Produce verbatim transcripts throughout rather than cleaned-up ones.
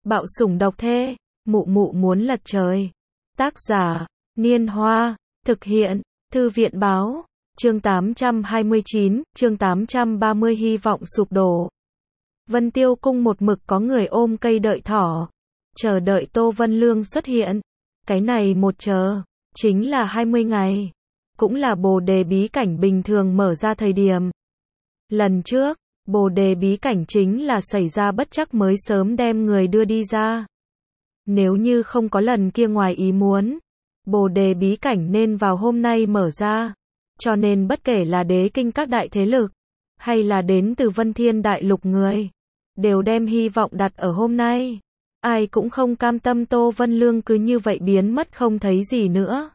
Bạo sủng độc thê, mụ mụ muốn lật trời. Tác giả, Niên Hoa, thực hiện, Thư viện báo, chương tám trăm hai mươi chín, chương tám trăm ba mươi hy vọng sụp đổ. Vân Tiêu Cung một mực có người ôm cây đợi thỏ, chờ đợi Tô Vân Lương xuất hiện. Cái này một chờ, chính là hai mươi ngày, cũng là bồ đề bí cảnh bình thường mở ra thời điểm. Lần trước, bồ đề bí cảnh chính là xảy ra bất trắc mới sớm đem người đưa đi ra. Nếu như không có lần kia ngoài ý muốn, bồ đề bí cảnh nên vào hôm nay mở ra. Cho nên bất kể là đế kinh các đại thế lực, hay là đến từ Vân Thiên Đại Lục người, đều đem hy vọng đặt ở hôm nay. Ai cũng không cam tâm Tô Vân Lương cứ như vậy biến mất không thấy gì nữa.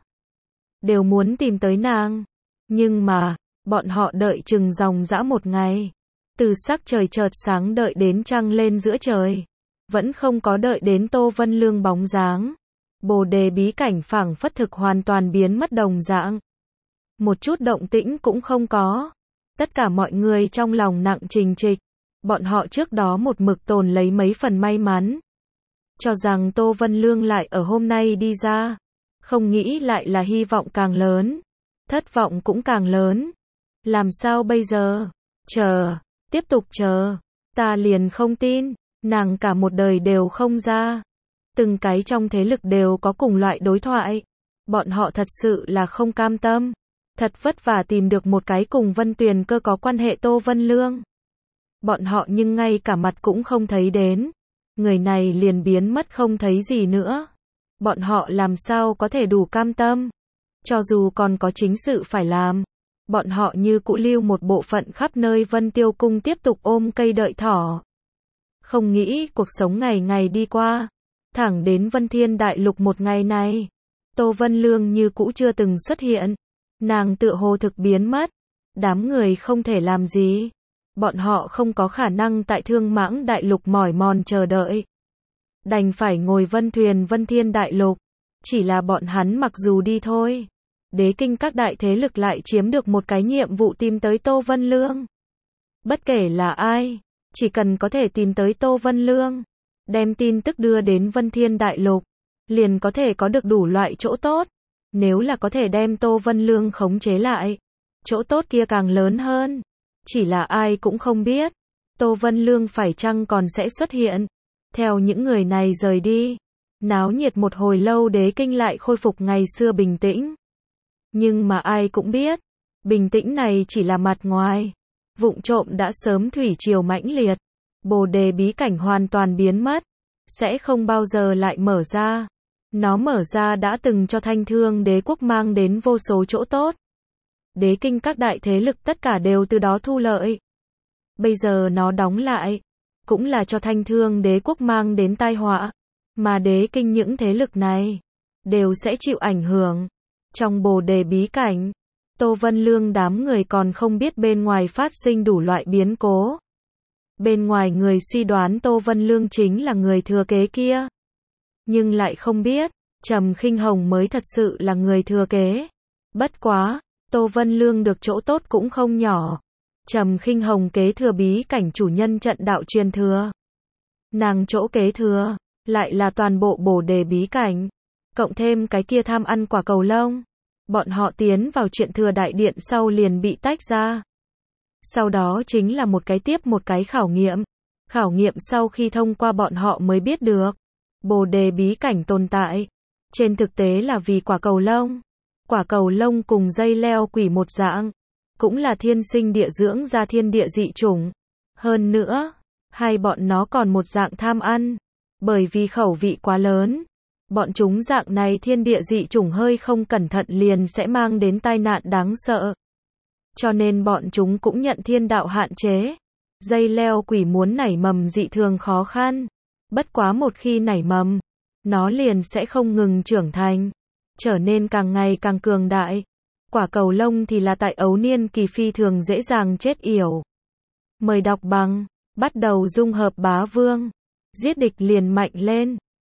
Đều muốn tìm tới nàng. Nhưng mà, bọn họ đợi chừng dòng dã một ngày. Từ sắc trời chợt sáng đợi đến trăng lên giữa trời. Vẫn không có đợi đến Tô Vân Lương bóng dáng. Bồ đề bí cảnh phảng phất thực hoàn toàn biến mất đồng dạng. Một chút động tĩnh cũng không có. Tất cả mọi người trong lòng nặng trình trịch. Bọn họ trước đó một mực tồn lấy mấy phần may mắn. Cho rằng Tô Vân Lương lại ở hôm nay đi ra. Không nghĩ lại là hy vọng càng lớn. Thất vọng cũng càng lớn. Làm sao bây giờ? Chờ. Tiếp tục chờ. Ta liền không tin. Nàng cả một đời đều không ra. Từng cái trong thế lực đều có cùng loại đối thoại. Bọn họ thật sự là không cam tâm. Thật vất vả tìm được một cái cùng Vân Tuyền Cơ có quan hệ Tô Vân Lương. Bọn họ nhưng ngay cả mặt cũng không thấy đến. Người này liền biến mất không thấy gì nữa. Bọn họ làm sao có thể đủ cam tâm. Cho dù còn có chính sự phải làm. Bọn họ như cũ lưu một bộ phận khắp nơi Vân Tiêu Cung tiếp tục ôm cây đợi thỏ. Không nghĩ cuộc sống ngày ngày đi qua. Thẳng đến Vân Thiên Đại Lục một ngày này. Tô Vân Lương như cũ chưa từng xuất hiện. Nàng tựa hồ thực biến mất. Đám người không thể làm gì. Bọn họ không có khả năng tại Thương Mãng Đại Lục mỏi mòn chờ đợi. Đành phải ngồi vân thuyền Vân Thiên Đại Lục. Chỉ là bọn hắn mặc dù đi thôi. Đế kinh các đại thế lực lại chiếm được một cái nhiệm vụ tìm tới Tô Vân Lương. Bất kể là ai, chỉ cần có thể tìm tới Tô Vân Lương, đem tin tức đưa đến Vân Thiên Đại Lục, liền có thể có được đủ loại chỗ tốt. Nếu là có thể đem Tô Vân Lương khống chế lại, chỗ tốt kia càng lớn hơn. Chỉ là ai cũng không biết, Tô Vân Lương phải chăng còn sẽ xuất hiện. Theo những người này rời đi, náo nhiệt một hồi lâu đế kinh lại khôi phục ngày xưa bình tĩnh. Nhưng mà ai cũng biết, bình tĩnh này chỉ là mặt ngoài. Vụng trộm đã sớm thủy triều mãnh liệt. Bồ đề bí cảnh hoàn toàn biến mất. Sẽ không bao giờ lại mở ra. Nó mở ra đã từng cho Thanh Thương Đế quốc mang đến vô số chỗ tốt. Đế kinh các đại thế lực tất cả đều từ đó thu lợi. Bây giờ nó đóng lại. Cũng là cho Thanh Thương Đế quốc mang đến tai họa. Mà đế kinh những thế lực này đều sẽ chịu ảnh hưởng. Trong bồ đề bí cảnh, Tô Vân Lương đám người còn không biết bên ngoài phát sinh đủ loại biến cố. Bên ngoài người suy đoán Tô Vân Lương chính là người thừa kế kia. Nhưng lại không biết, Trầm Khinh Hồng mới thật sự là người thừa kế. Bất quá, Tô Vân Lương được chỗ tốt cũng không nhỏ. Trầm Khinh Hồng kế thừa bí cảnh chủ nhân trận đạo truyền thừa. Nàng chỗ kế thừa, lại là toàn bộ bồ đề bí cảnh. Cộng thêm cái kia tham ăn quả cầu lông. Bọn họ tiến vào chuyện thừa đại điện sau liền bị tách ra. Sau đó chính là một cái tiếp một cái khảo nghiệm. Khảo nghiệm sau khi thông qua bọn họ mới biết được. Bồ đề bí cảnh tồn tại. Trên thực tế là vì quả cầu lông. Quả cầu lông cùng dây leo quỷ một dạng. Cũng là thiên sinh địa dưỡng ra thiên địa dị chủng. Hơn nữa, hai bọn nó còn một dạng tham ăn. Bởi vì khẩu vị quá lớn. Bọn chúng dạng này thiên địa dị chủng hơi không cẩn thận liền sẽ mang đến tai nạn đáng sợ. Cho nên bọn chúng cũng nhận thiên đạo hạn chế. Dây leo quỷ muốn nảy mầm dị thường khó khăn. Bất quá một khi nảy mầm, nó liền sẽ không ngừng trưởng thành. Trở nên càng ngày càng cường đại. Quả cầu lông thì là tại ấu niên kỳ phi thường dễ dàng chết yểu. Mời đọc bằng, bắt đầu dung hợp bá vương. Giết địch liền mạnh lên.